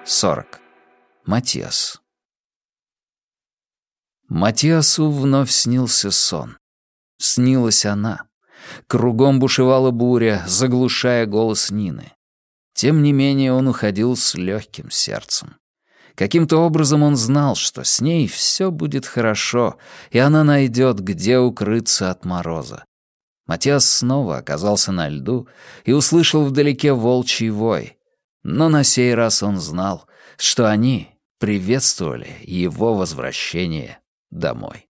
40. Матиас. Матиасу вновь снился сон. Снилась она. Кругом бушевала буря, заглушая голос Нины. Тем не менее он уходил с легким сердцем. Каким-то образом он знал, что с ней все будет хорошо, и она найдет, где укрыться от мороза. Матиас снова оказался на льду и услышал вдалеке волчий вой. Но на сей раз он знал, что они приветствовали его возвращение домой.